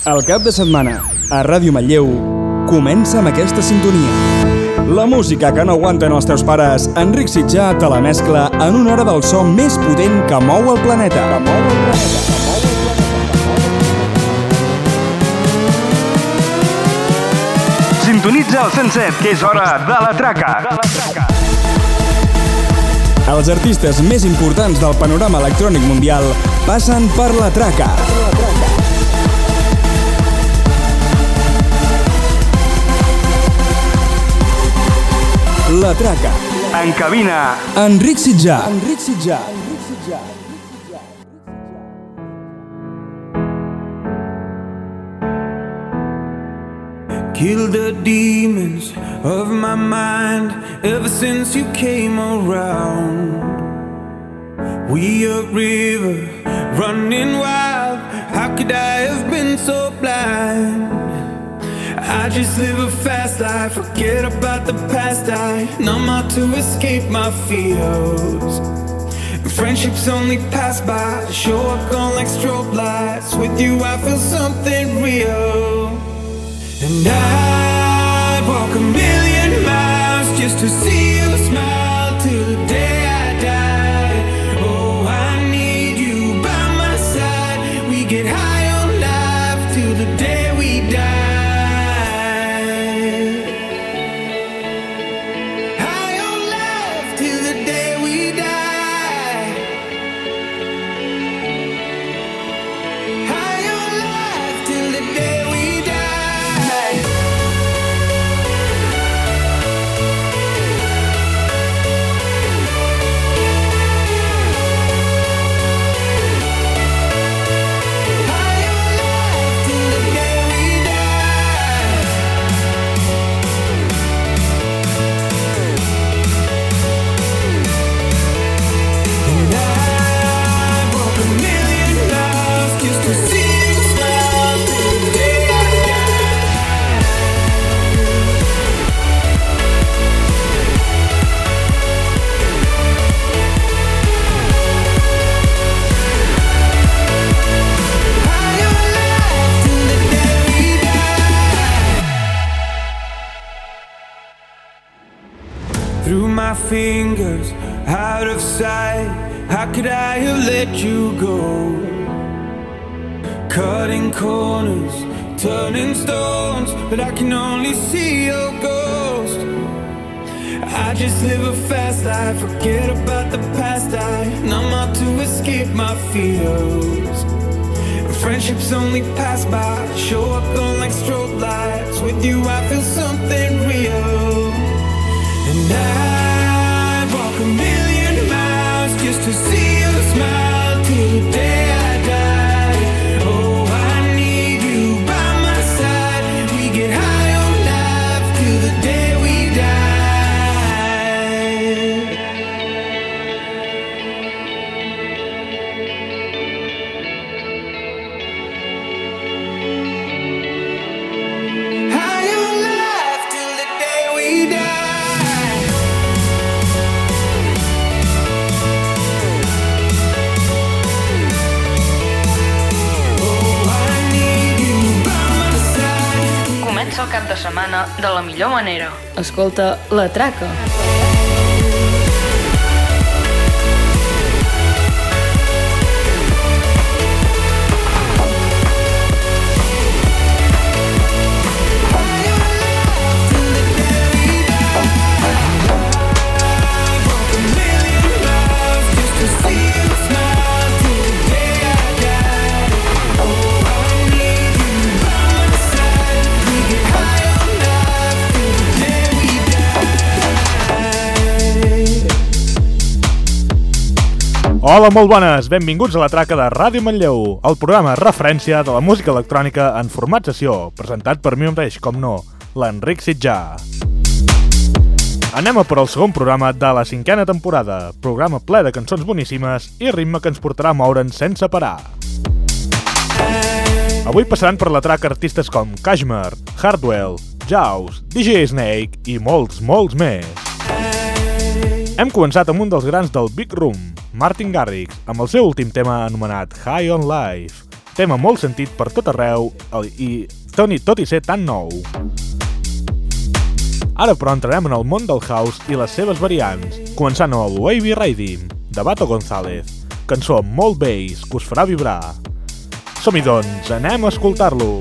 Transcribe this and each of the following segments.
El cap de setmana, a Ràdio Manlleu, comença amb aquesta sintonia. La música que no aguanten els teus pares, Enric Sitjà te la mescla en una hora del so més potent que mou el planeta. Sintonitza el 107, que és hora de la traca. Els artistes més importants del panorama electrònic mundial passen per la traca. La traca. En cabina, Enric Sitjà. Kill the demons of my mind ever since you came around. We a river running wild. How could I have been so blind? I just live a fast life, forget about the past. I numb out to escape my fears. Friendships only pass by, show up gone like strobe lights. With you I feel something real. And I'd walk 1,000,000 miles just to see you smile till the day I die. Oh, I need you by my side. We get high on life till the day we die. Fingers out of sight. How could I have let you go? Cutting corners, turning stones, but I can only see your ghost. I just live a fast life, forget about the past. I numb out to escape my fears. Friendships only pass by, show up gone like strobe lights. With you I feel something real. And I'd walk 1,000,000 miles just to see you smile till the day I die. Oh, I need you by my side. We get high on life till the day we el cap de setmana de la millor manera. Escolta La Traca. Hola, molt bones! Benvinguts a la traca de Ràdio Manlleu, el programa referència de la música electrònica en format sessió, presentat per mi mateix, com no, l'Enric Sitjà. Anem a per el segon programa de la 5a temporada, programa ple de cançons boníssimes i ritme que ens portarà a moure'ns sense parar. Avui passaran per la traca artistes com Kashmir, Hardwell, Jaws, DJ Snake i molts més. Hem començat amb un dels grans del Big Room, Martin Garrix, amb el seu últim tema anomenat High on Life. tema molt sentit per tot arreu i tot i ser tan nou. Ara però entrarem en el món del house i les seves variants, començant amb el Wavy Riddim, de Bato González, cançó amb molt bass que us farà vibrar. Som-hi doncs, anem a escoltar-lo!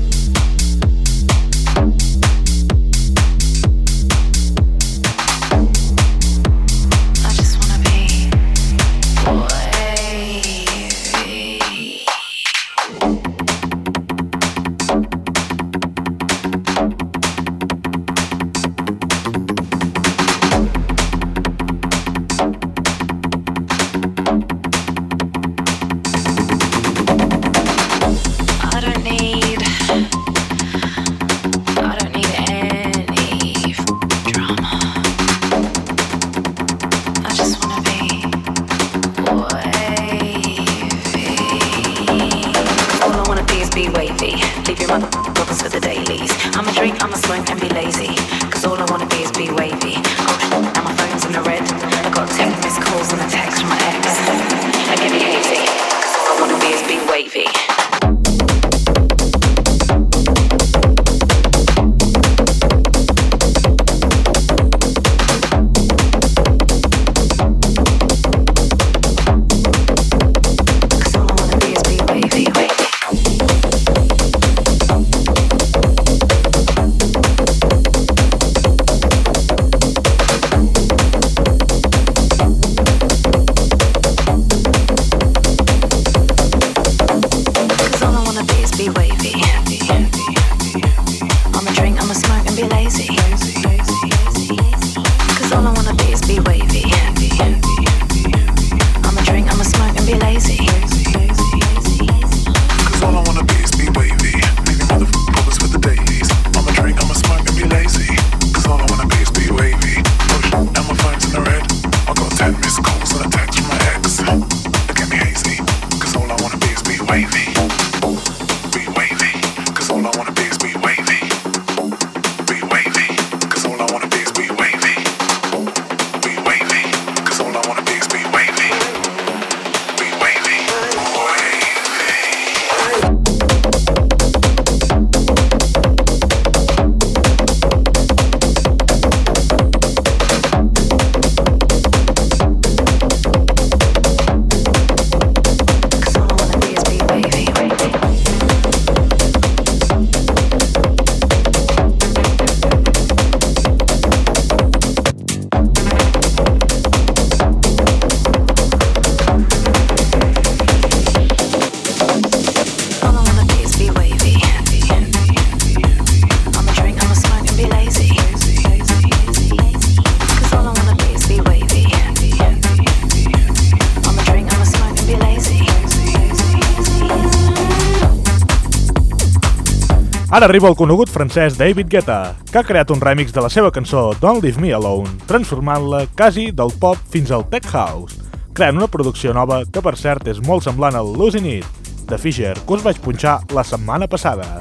Ara arriba el conegut francès David Guetta, que ha creat un remix de la seva cançó Don't Leave Me Alone, transformant-la quasi del pop fins al tech house, creant una producció nova que per cert és molt semblant al Losing It, de Fisher, que us vaig punxar la setmana passada.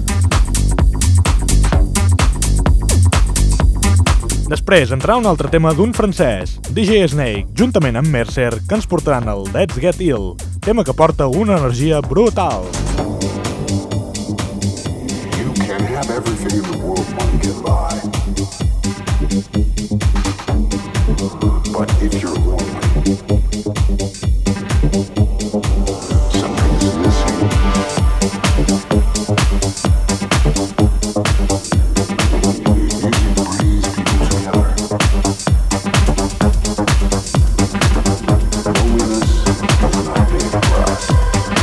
Després entrarà un altre tema d'un francès, DJ Snake, juntament amb Mercer, que ens portaran el Let's Get Ill, tema que porta una energia brutal. Have everything in the world one can buy. But if you're lonely, something is missing. Music brings people together. Loneliness is not made for us.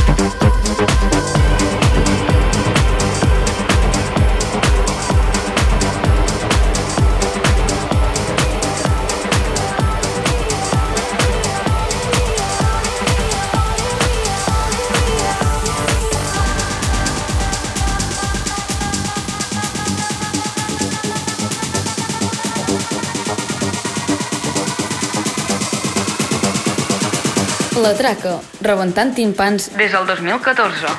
La Traca, rebentant timpans des del 2014.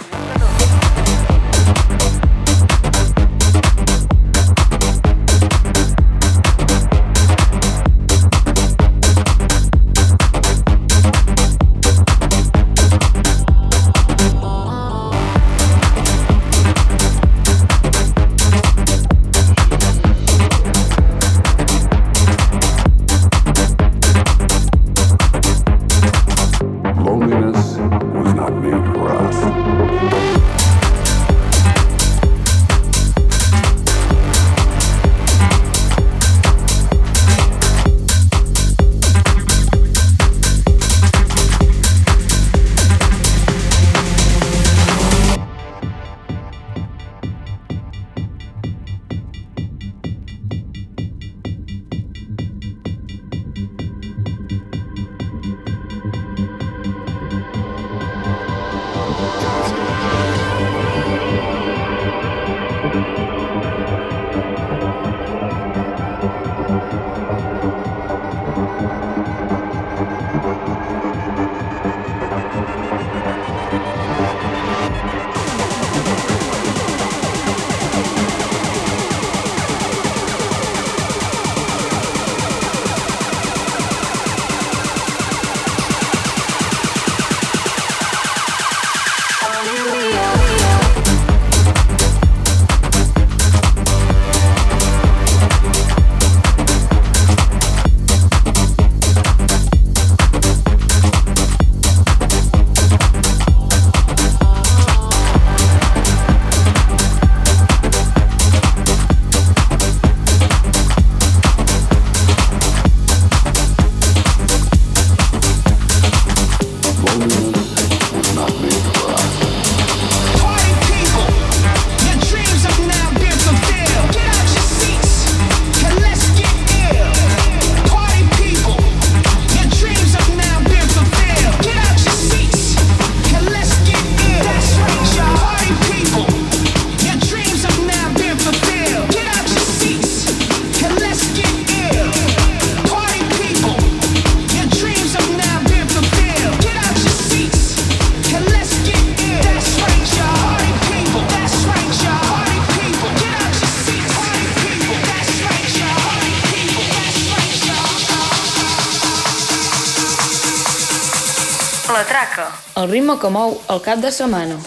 el ritme que mou el cap de setmana.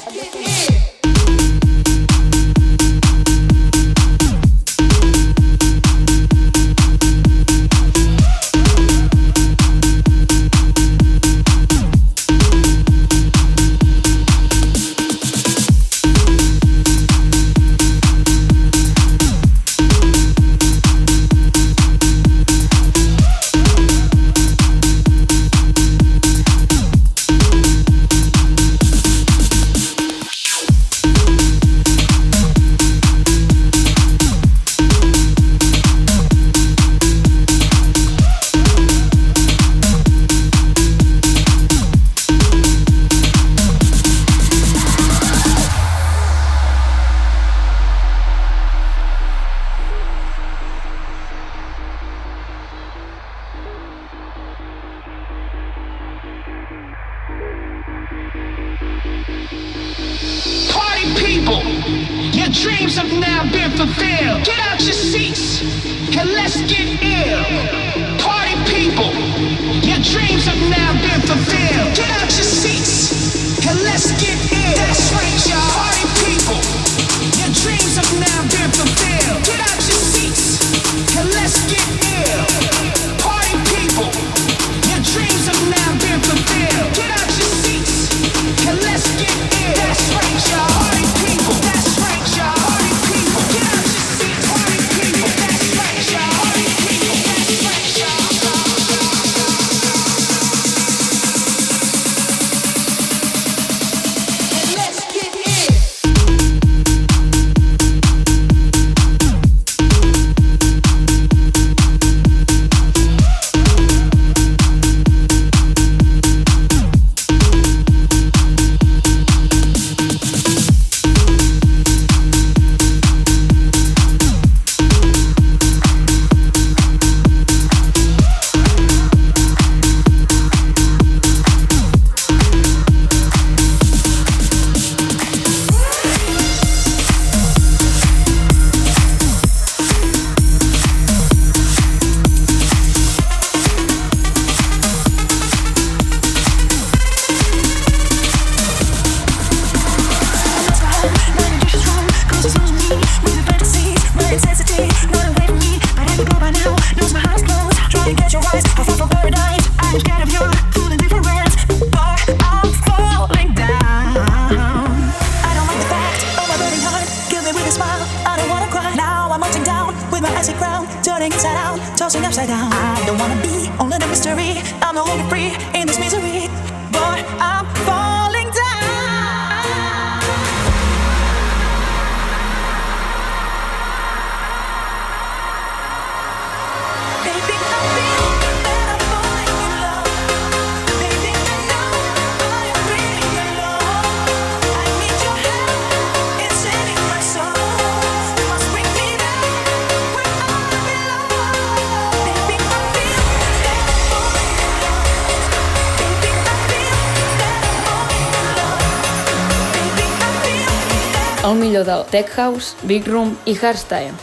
El millor del Tech House, Big Room i Hardstyle.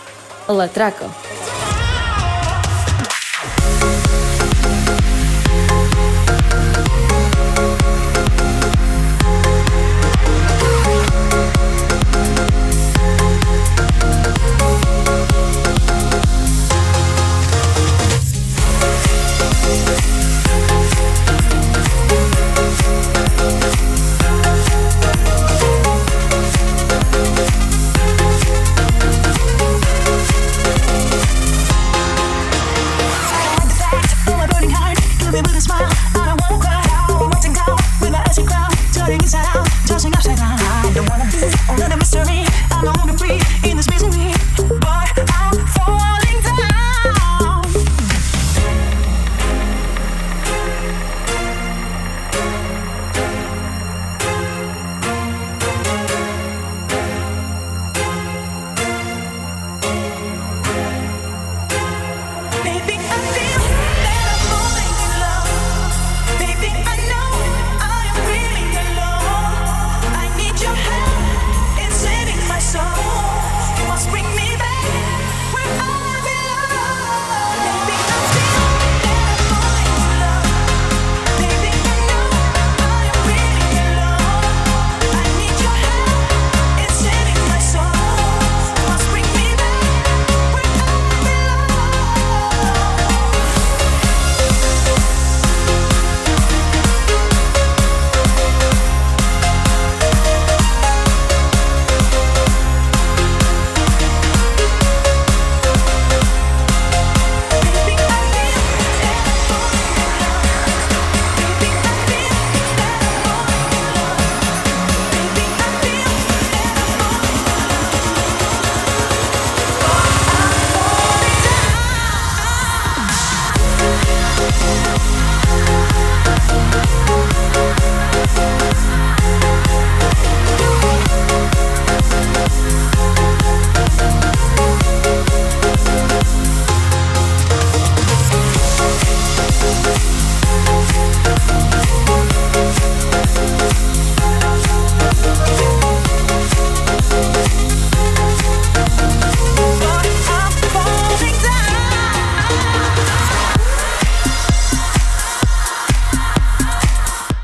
La Traca.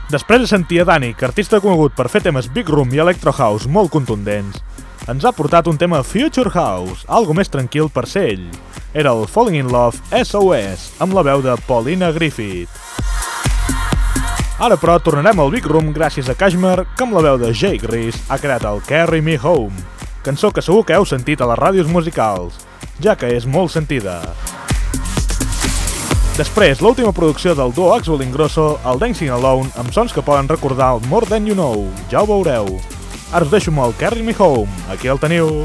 Després de sentir a Danik, artista conegut per fer temes Big Room i Electro House molt contundents, ens ha portat un tema Future House, algo més tranquil per ser ell. Era el Falling in Love SOS, amb la veu de Paulina Griffith. Ara però tornarem al Big Room gràcies a Kashmir, que amb la veu de Jake Reese ha creat el Carry Me Home, cançó que segur que heu sentit a les ràdios musicals, ja que és molt sentida. Després, l'última producció del duo Axwell Ingrosso, el Dancing Alone, amb sons que poden recordar el More Than You Know. Ja ho veureu. Ara us deixo amb el Carry Me Home. Aquí el teniu.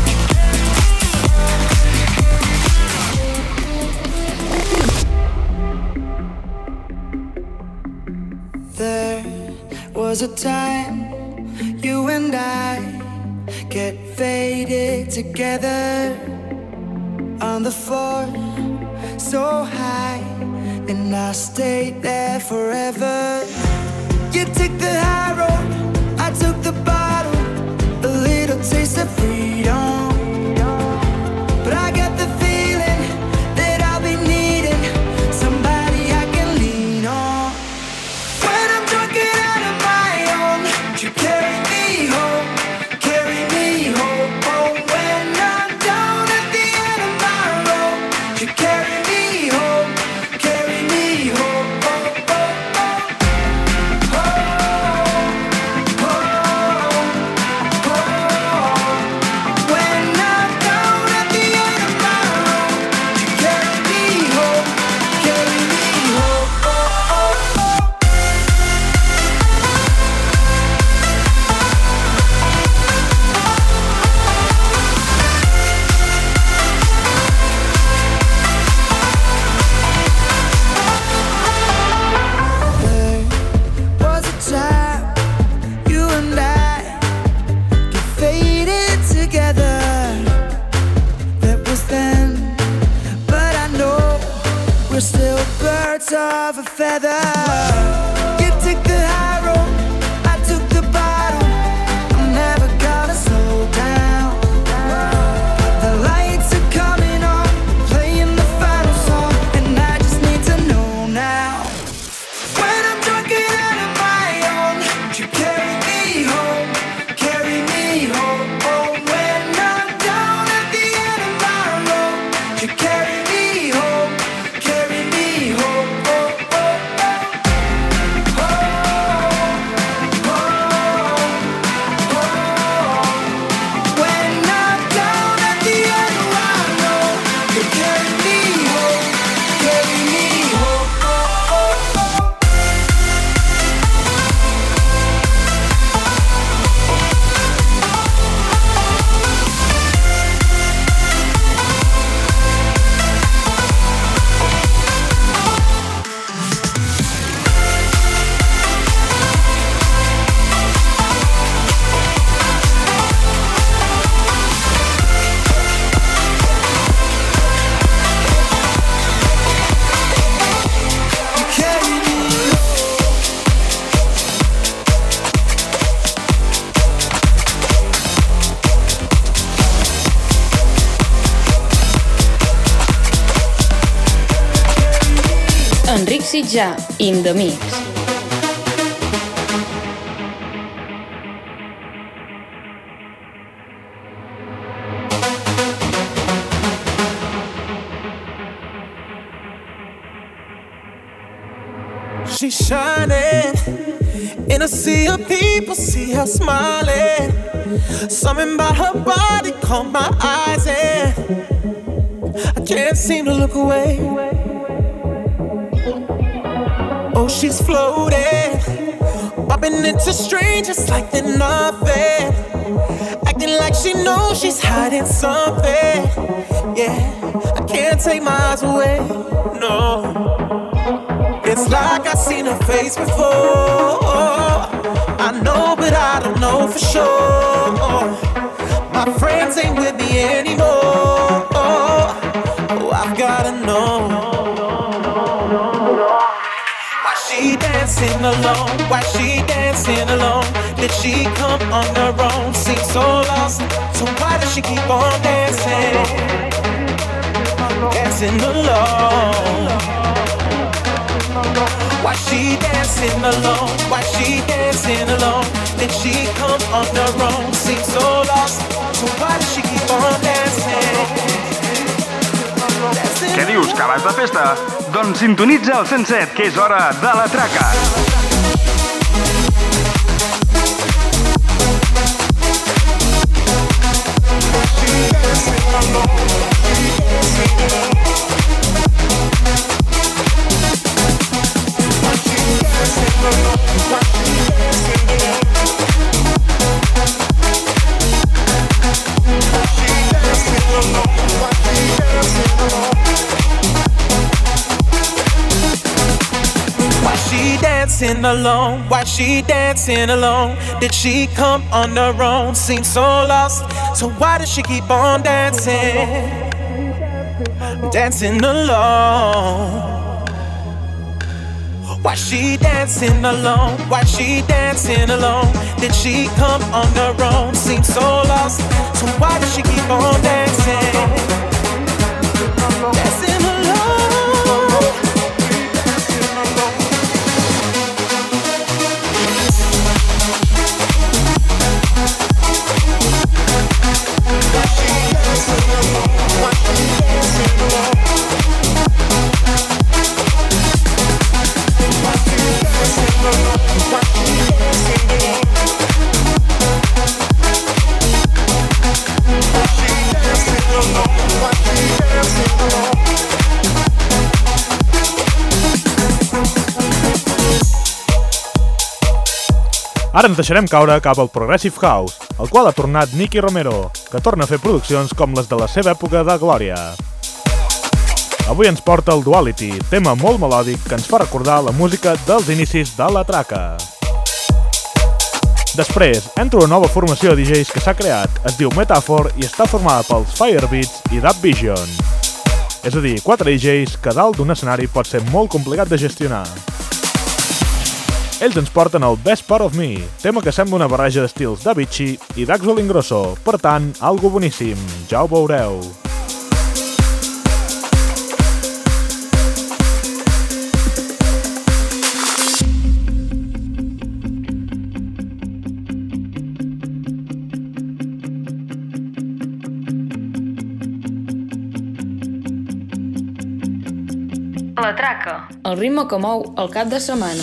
There was a time you and I get faded together on the floor so high, and I stayed there forever. You took the high road, I took the bottle, a little taste of freedom. But I got the feeling that I'll be needing somebody I can lean on. When I'm drunk and out of my own, you carry me home, carry me home. Oh, when I'm down at the end of my road, you carry of a feather. You took the high road, I took the bottom. I'm never gonna slow down. The lights are coming on, playing the final song, and I just need to know now. When I'm drunk and out of my own, you carry me home, carry me home. Oh, when I'm down at the end of my road, you carry me home, carry me home. Enric Sitjà, in the mix. She's shining in a sea of people, see her smiling. Something about her body caught my eyes and I can't seem to look away. Oh, she's floating, bumping into strangers like they're nothing, acting like she knows she's hiding something. Yeah, I can't take my eyes away, no. It's like I've seen her face before. I know, but I don't know for sure. My friends ain't with me anymore. Oh, I've gotta know. Why she dancing alone? Why she dancing alone? Did she come on her own? Seems so lost. So why does she keep on dancing? Dancing alone. Why she dancing alone? Why she dancing alone? Did she come on her own? Seems so lost. So why does she keep on dancing? Què dius, que vas de festa? Doncs sintonitza el 107, que és hora de la traca. Dancing alone, why she dancing alone? Did she come on her own? Seems so lost, so why does she keep on dancing? Dancing alone. Why she dancing alone? Why she dancing alone? Did she come on her own? Seems so lost, so why does she keep on dancing? Dancing alone. Ara ens deixarem caure cap al Progressive House, al qual ha tornat Nicky Romero, que torna a fer produccions com les de la seva època de glòria. Avui ens porta el Duality, tema molt melòdic que ens fa recordar la música dels inicis de la traca. Després, entra una nova formació de DJs que s'ha creat, es diu Metaphor i està formada pels Firebeats i Dub Vision. És a dir, 4 DJs que dalt d'un escenari pot ser molt complicat de gestionar. Ells ens porten el Best Part of Me, tema que sembla una barreja d'estils d'Avicii i d'Axwell Ingrosso, per tant, algo boníssim, ja ho veureu. La traca, el ritme que mou el cap de setmana.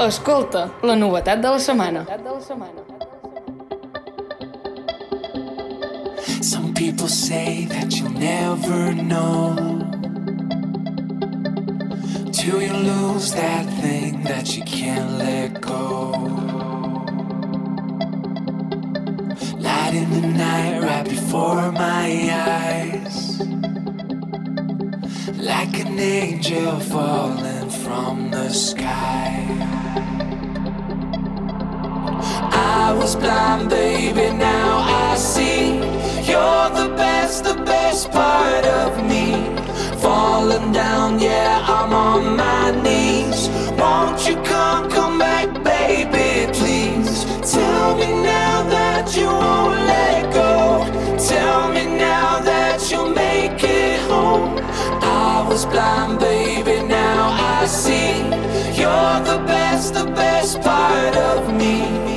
Escolta, la novetat de la setmana. Some people say that you'll never know till you lose that thing that you can't let go. Light in the night right before my eyes, like an angel falling from the sky. I was blind, baby, now I see. You're the best part of me. Falling down, yeah, I'm on my knees. Won't you come back, baby, please? Tell me now that you won't let go. Tell me now that you'll make it home. I was blind, baby, now I see. You're the best part of me.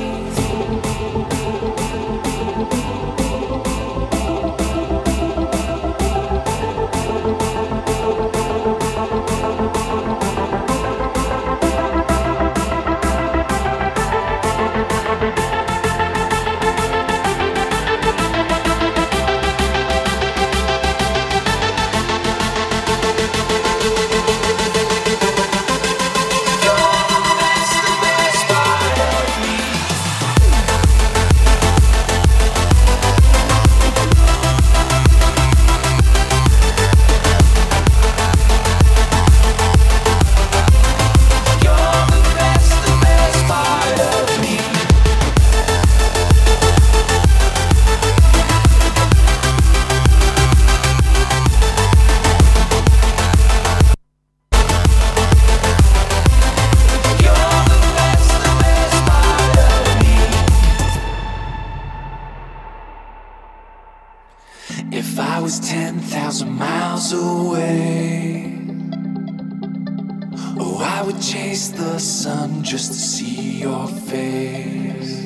If I was 10,000 miles away, oh, I would chase the sun just to see your face.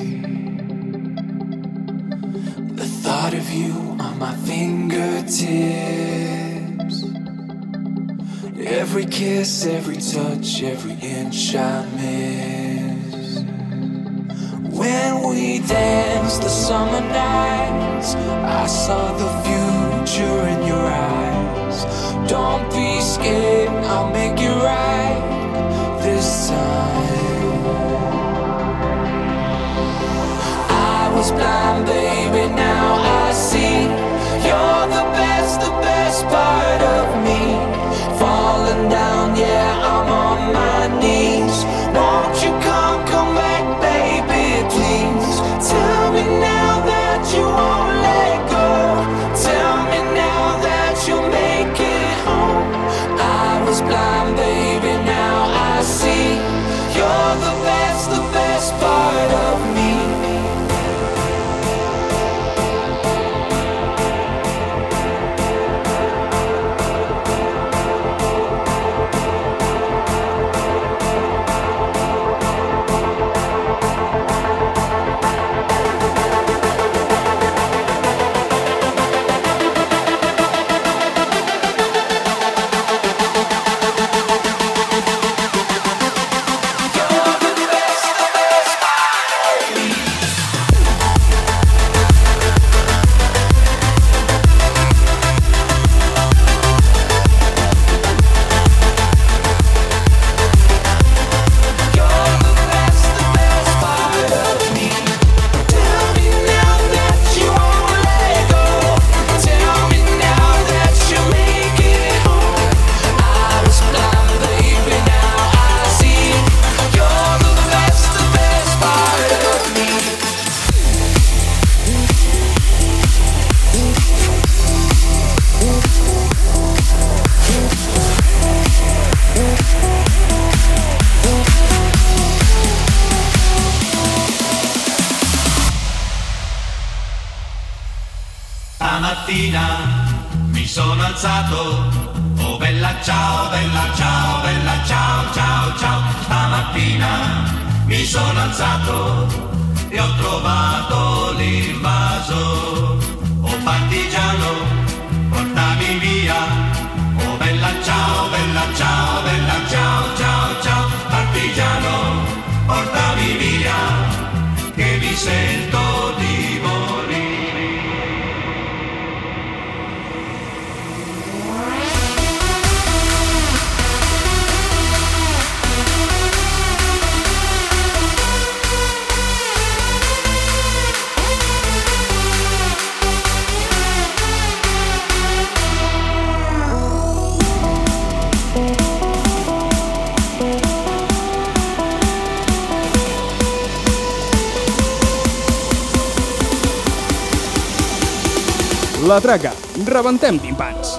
The thought of you on my fingertips, every kiss, every touch, every inch I miss. When we danced the summer nights, I saw the future in your eyes. Don't be scared, I'll make it right this time. I was blind, baby, now I see. You're the best part of me. Falling down, yeah, I'm on my knees. Won't you come back, baby, please? Tell me now that you won't let go. Tell me now that you'll make it home. I was blind, baby, now I see. You're the best part of me. Stamattina mi sono alzato, oh bella ciao, bella ciao, bella ciao, ciao, ciao. Stamattina mi sono alzato e ho trovato l'invaso. Oh partigiano, portami via, oh bella ciao, bella ciao, bella ciao, ciao, ciao. Partigiano, La Traca, rebentem timpans.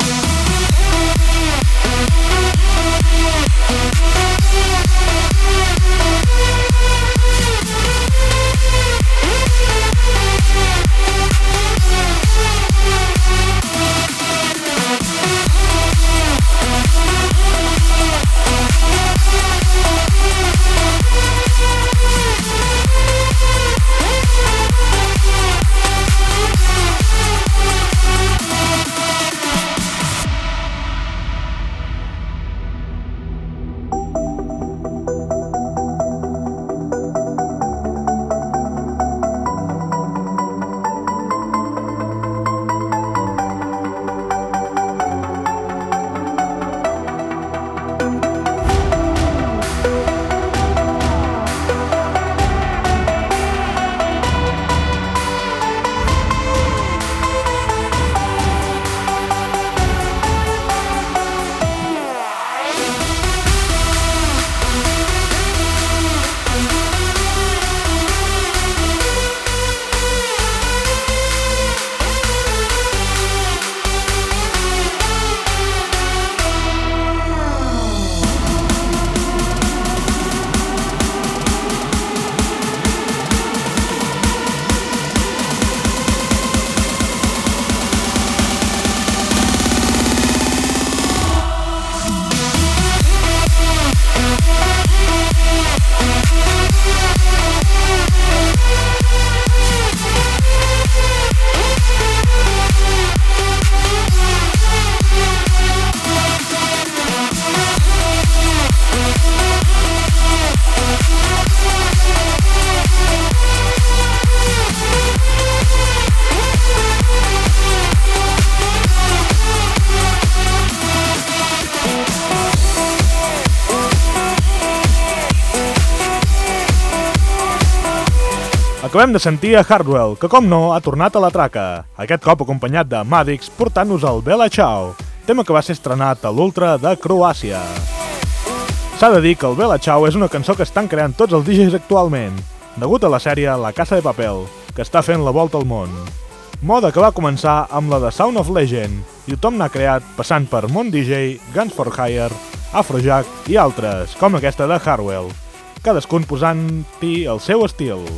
Acabem de sentir a Hardwell, que com no ha tornat a la traca, aquest cop acompanyat de Madix portant-nos el Bella Ciao, tema que va ser estrenat a l'Ultra de Croàcia. S'ha de dir que el Bella Ciao és una cançó que estan creant tots els DJs actualment, degut a la sèrie La Casa de Papel, que està fent la volta al món. Moda que va començar amb la de Sound of Legend, i tothom n'ha creat passant per Mon DJ, Guns for Hire, Afrojack i altres, com aquesta de Hardwell, cadascun posant-hi el seu estil.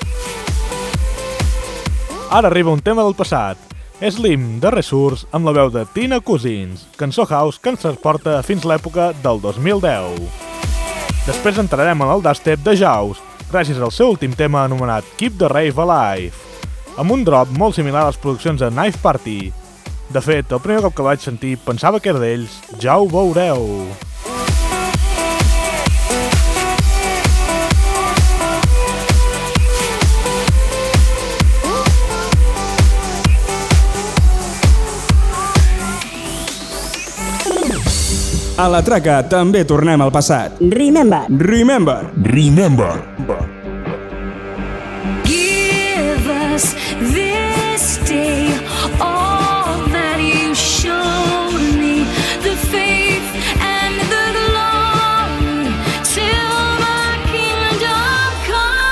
Ara arriba un tema del passat, Slim de Resource amb la veu de Tina Cousins, cançó house que ens transporta fins l'època del 2010. Després entrarem en el dubstep de Jaws, gràcies al seu últim tema anomenat Keep the Rave Alive, amb un drop molt similar a les produccions de Knife Party. De fet, el primer cop que vaig sentir pensava que era d'ells, ja ho veureu. A la Traca també tornem al passat. Remember. Give us this day all that you showed me, the faith and the glory till my kingdom come.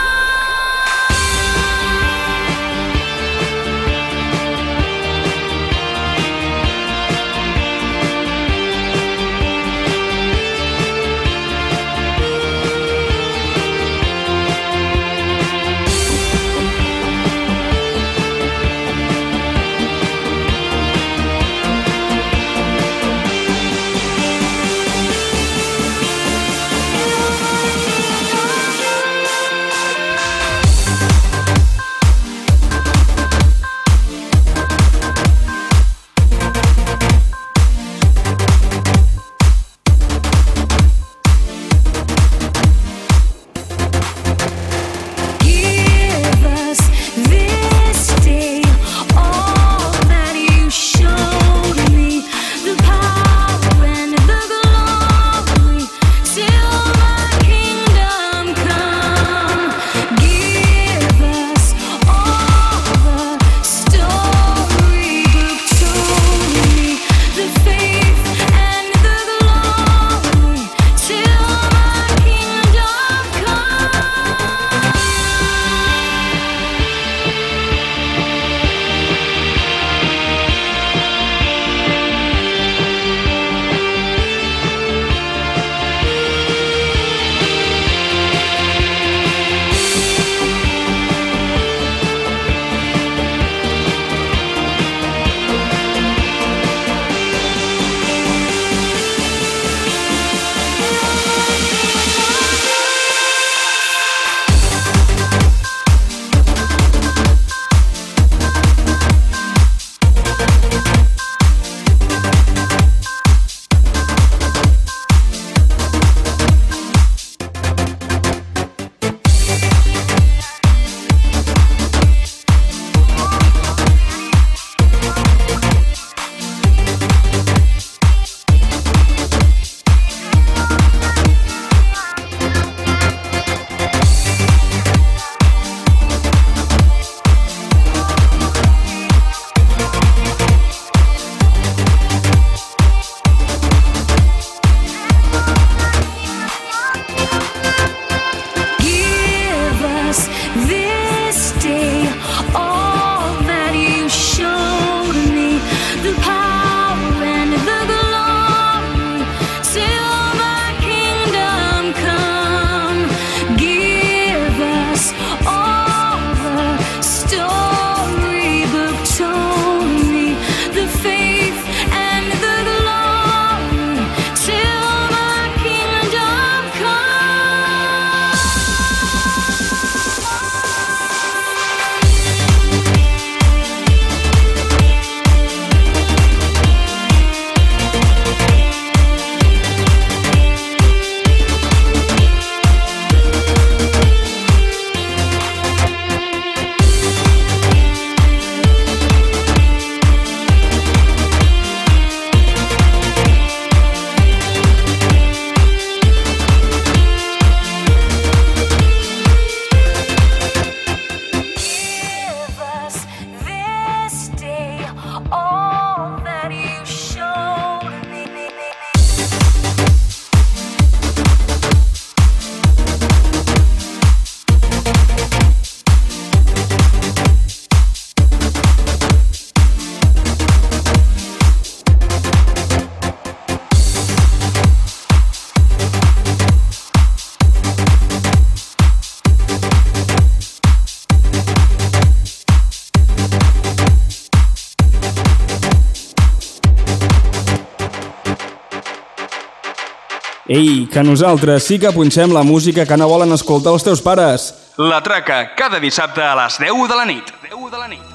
Ei, que nosaltres sí que punxem la música que no volen escoltar els teus pares. La Traca, cada dissabte a les 10 de la nit. 10 de la nit.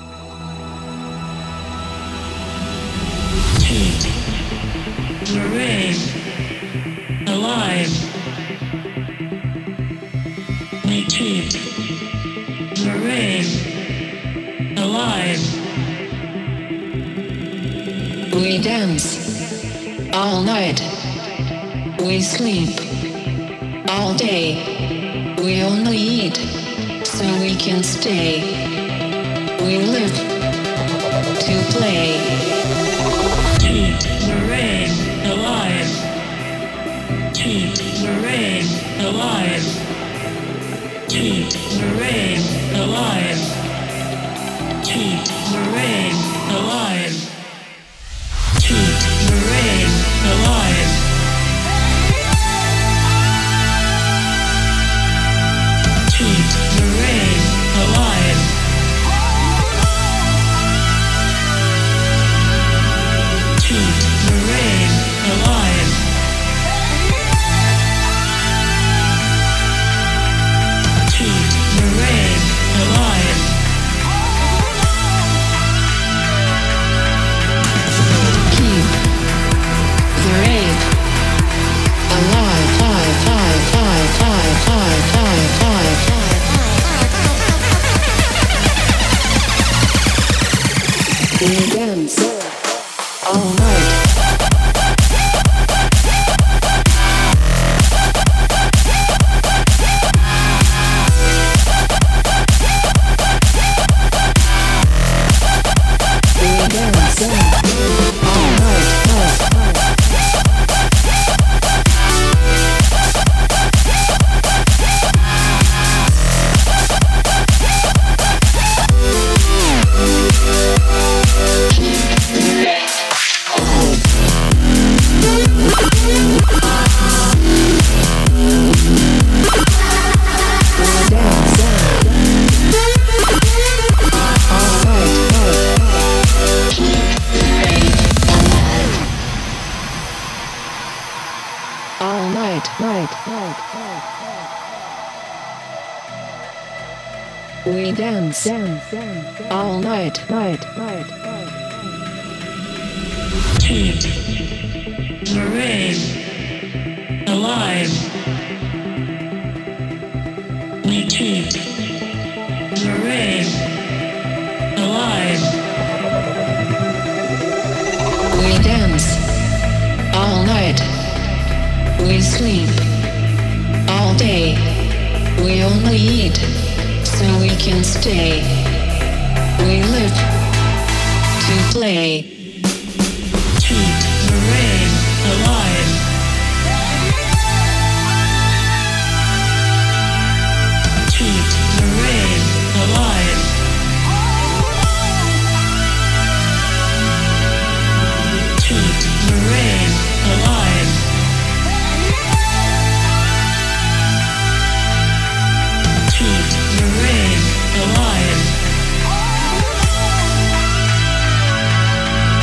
Remain alive. We keep remain alive. We dance all night. We sleep all day. We only eat so we can stay. We live to play. Keep the rain alive. Keep the rain alive. Keep the rain alive. Keep the rain alive. Keep the rain alive. Keep the rain alive. Keep the rain alive. Keep the rain alive. Keep the rain alive. We dance all night. We dance all night. Keep the rain alive. We keep the rain alive. We dance all night. We sleep all day. We only eat so we can stay. We live to play. Keep the rain alive. Keep the rain alive. Keep the rain alive. Keep the rain alive.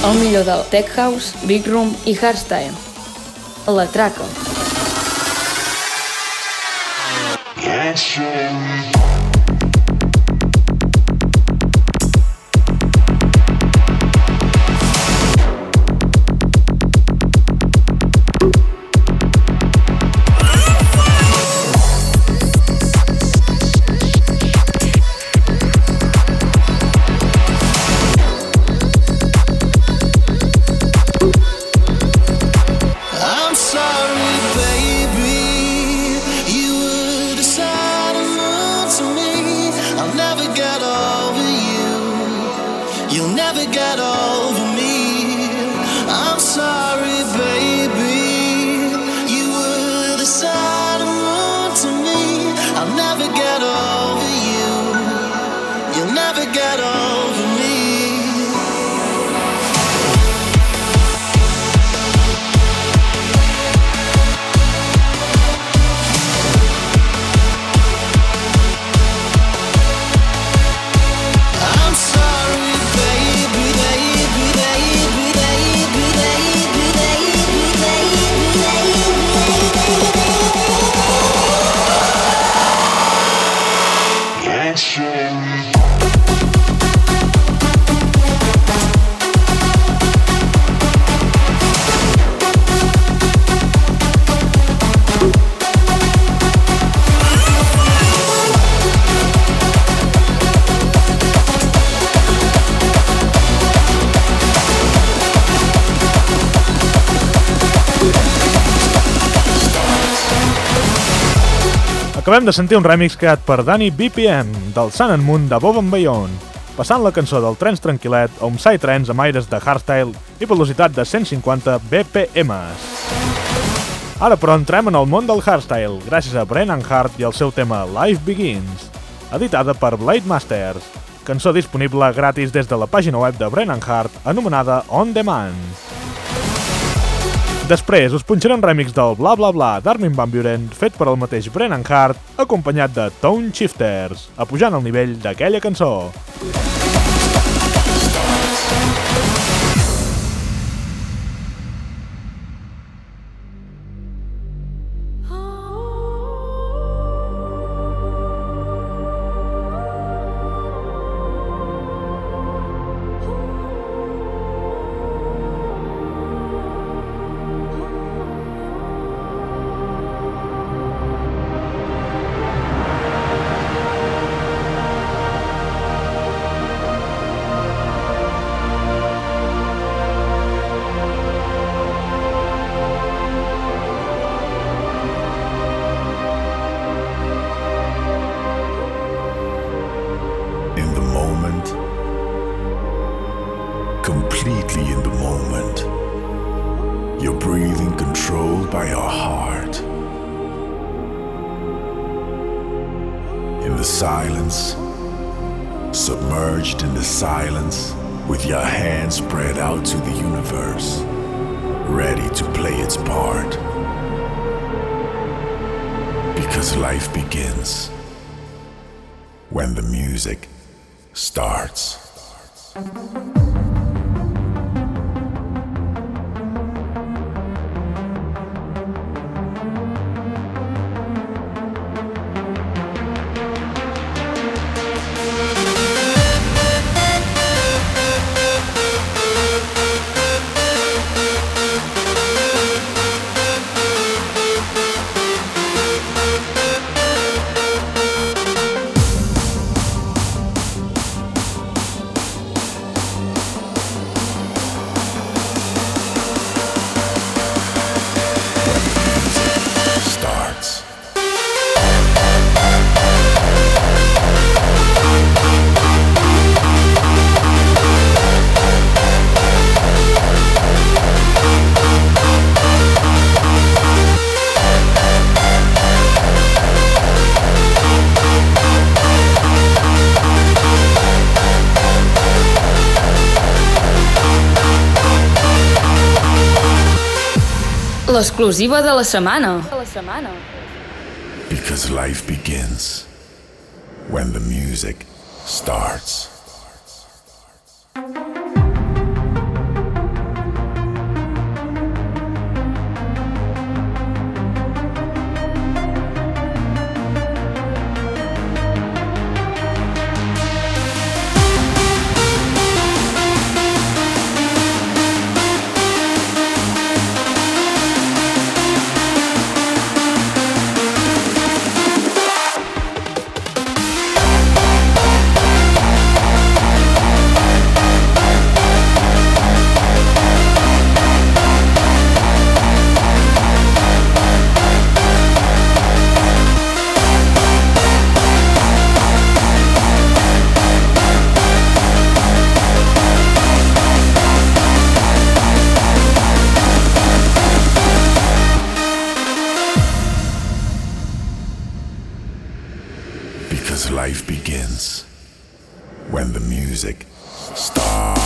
El millor del Tech House, Big Room i Hardstyle. La Traca. Acabem de sentir un remix creat per Danny BPM del Sun and Moon de Bob and Beyond, passant la cançó del Trance tranquil·let a un psytrance amb aires de hardstyle i velocitat de 150 BPM. Ara però entrem en el món del hardstyle gràcies a Brennan Hart i el seu tema Life Begins, editada per Blade Masters, cançó disponible gratis des de la pàgina web de Brennan Hart anomenada On Demand. Després us punxaré un remix del Bla Bla Bla d'Armin van Buuren fet per el mateix Brennan Hart, acompanyat de Tone Shifters, apujant el nivell d'aquella cançó. Completely in the moment. Your breathing controlled by your heart. In the silence, submerged in the silence, with your hands spread out to the universe, ready to play its part. Because life begins when the music starts. L'exclusiva de la setmana. Because life begins when the music starts. life begins. When the music starts.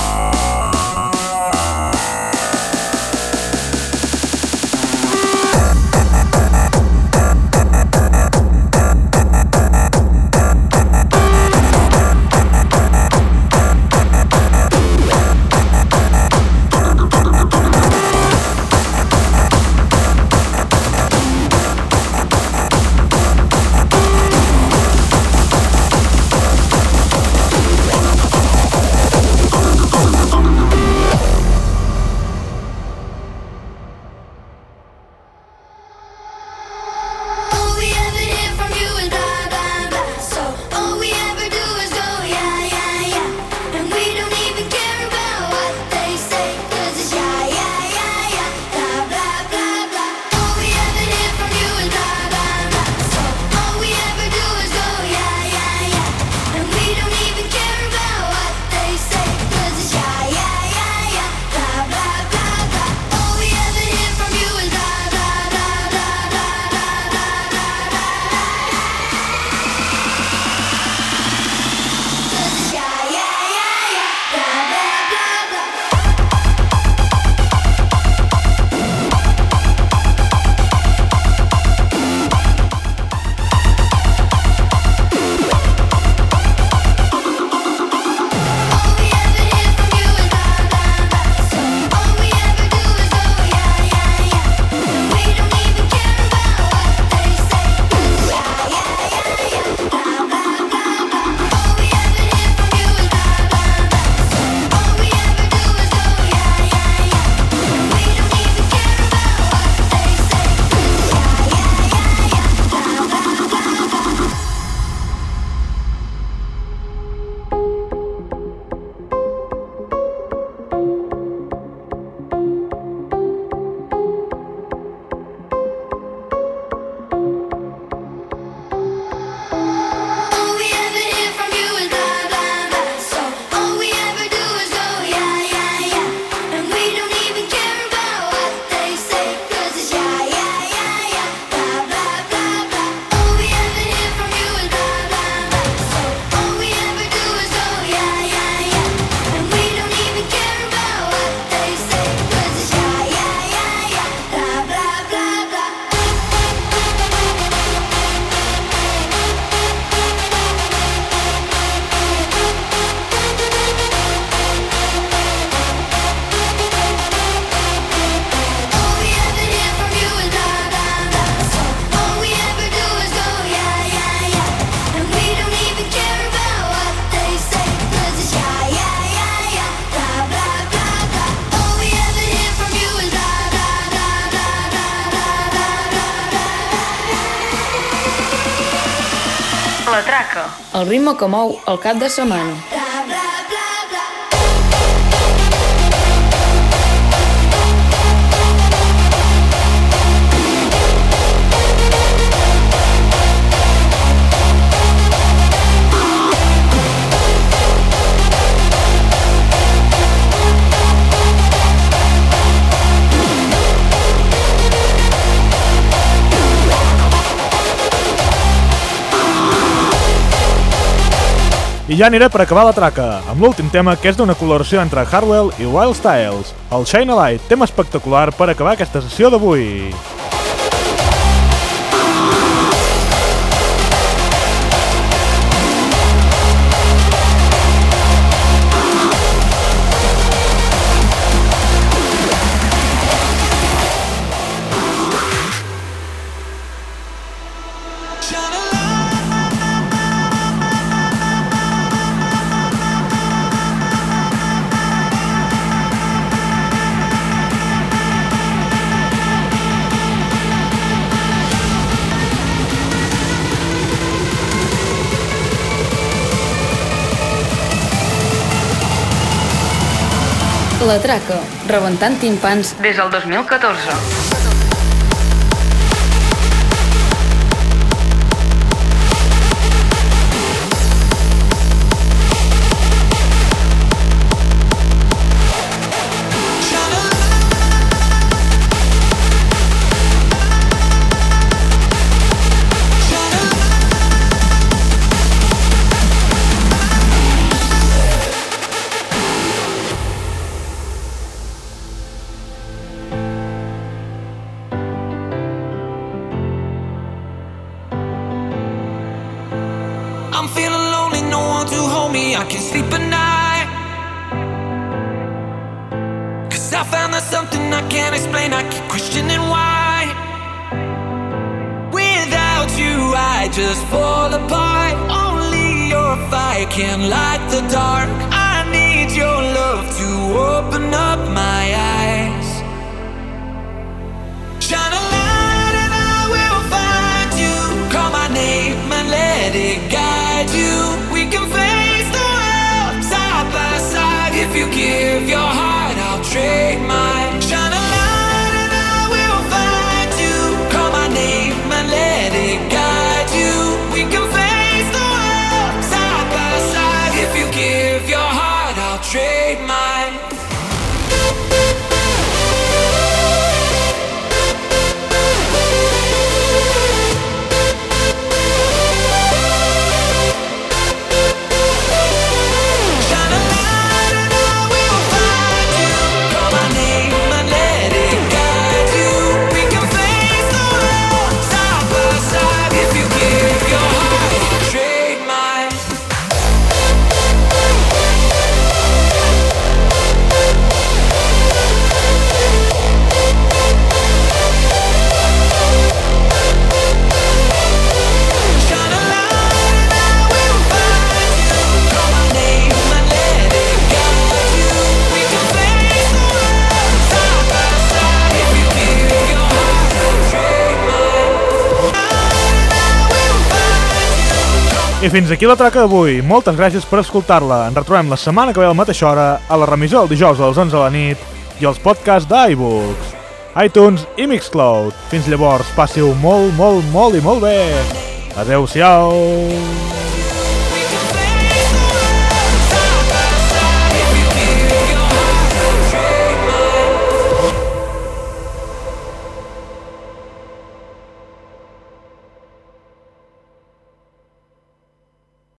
La traca, el ritme que mou el cap de setmana. I ja aniré per acabar la traca, amb l'últim tema que és d'una col·laboració entre Hardwell i Wild Styles, el Shine a Light, tema espectacular per acabar aquesta sessió d'avui. La traca, rebentant timpans des del 2014. me, I can sleep at night. 'Cause I found there's something I can't explain. I keep questioning why. Without you I just fall apart. Only your fire can light the dark. I need your love to open up my eyes. Shine a light and I will find you. Call my name and let it guide you. We can face the world side by side. If you give your heart, I'll trade mine. Shine a light and I will find you. Call my name and let it guide you. We can face the world side by side. If you give your heart, I'll trade mine. I fins aquí la traca d'avui. Moltes gràcies per escoltar-la. Ens retrobem la setmana que ve a la mateixa hora, a la remissió el dijous a les 11 de la nit i als podcasts d'iBooks, iTunes i Mixcloud. Fins llavors, passiu molt i molt bé. Adeu-siau.